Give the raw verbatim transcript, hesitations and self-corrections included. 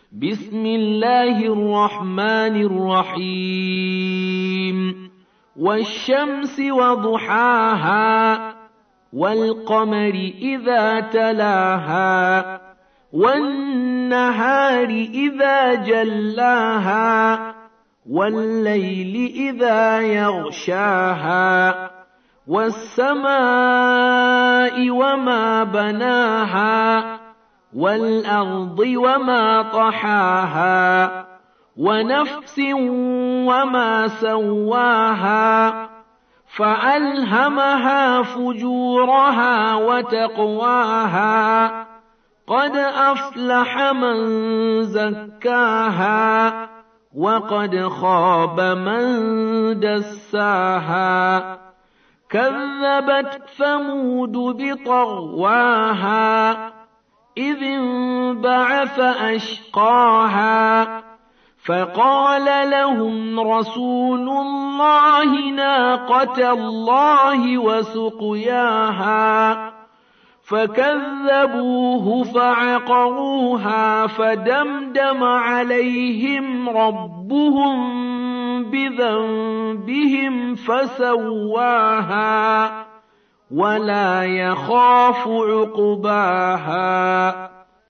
بسم الله الرحمن الرحيم والشمس وضحاها والقمر إذا تلاها والنهار إذا جلاها والليل إذا يغشاها والسماء وما بناها والأرض وما طحاها ونفس وما سواها فألهمها فجورها وتقواها قد أفلح من زكاها وقد خاب من دساها كذبت ثمود بطغواها إذ انبعث أشقاها فقال لهم رسول الله ناقة الله وسقياها فكذبوه فعقروها فدمدم عليهم ربهم بذنبهم فسواها ولا يخاف عقباها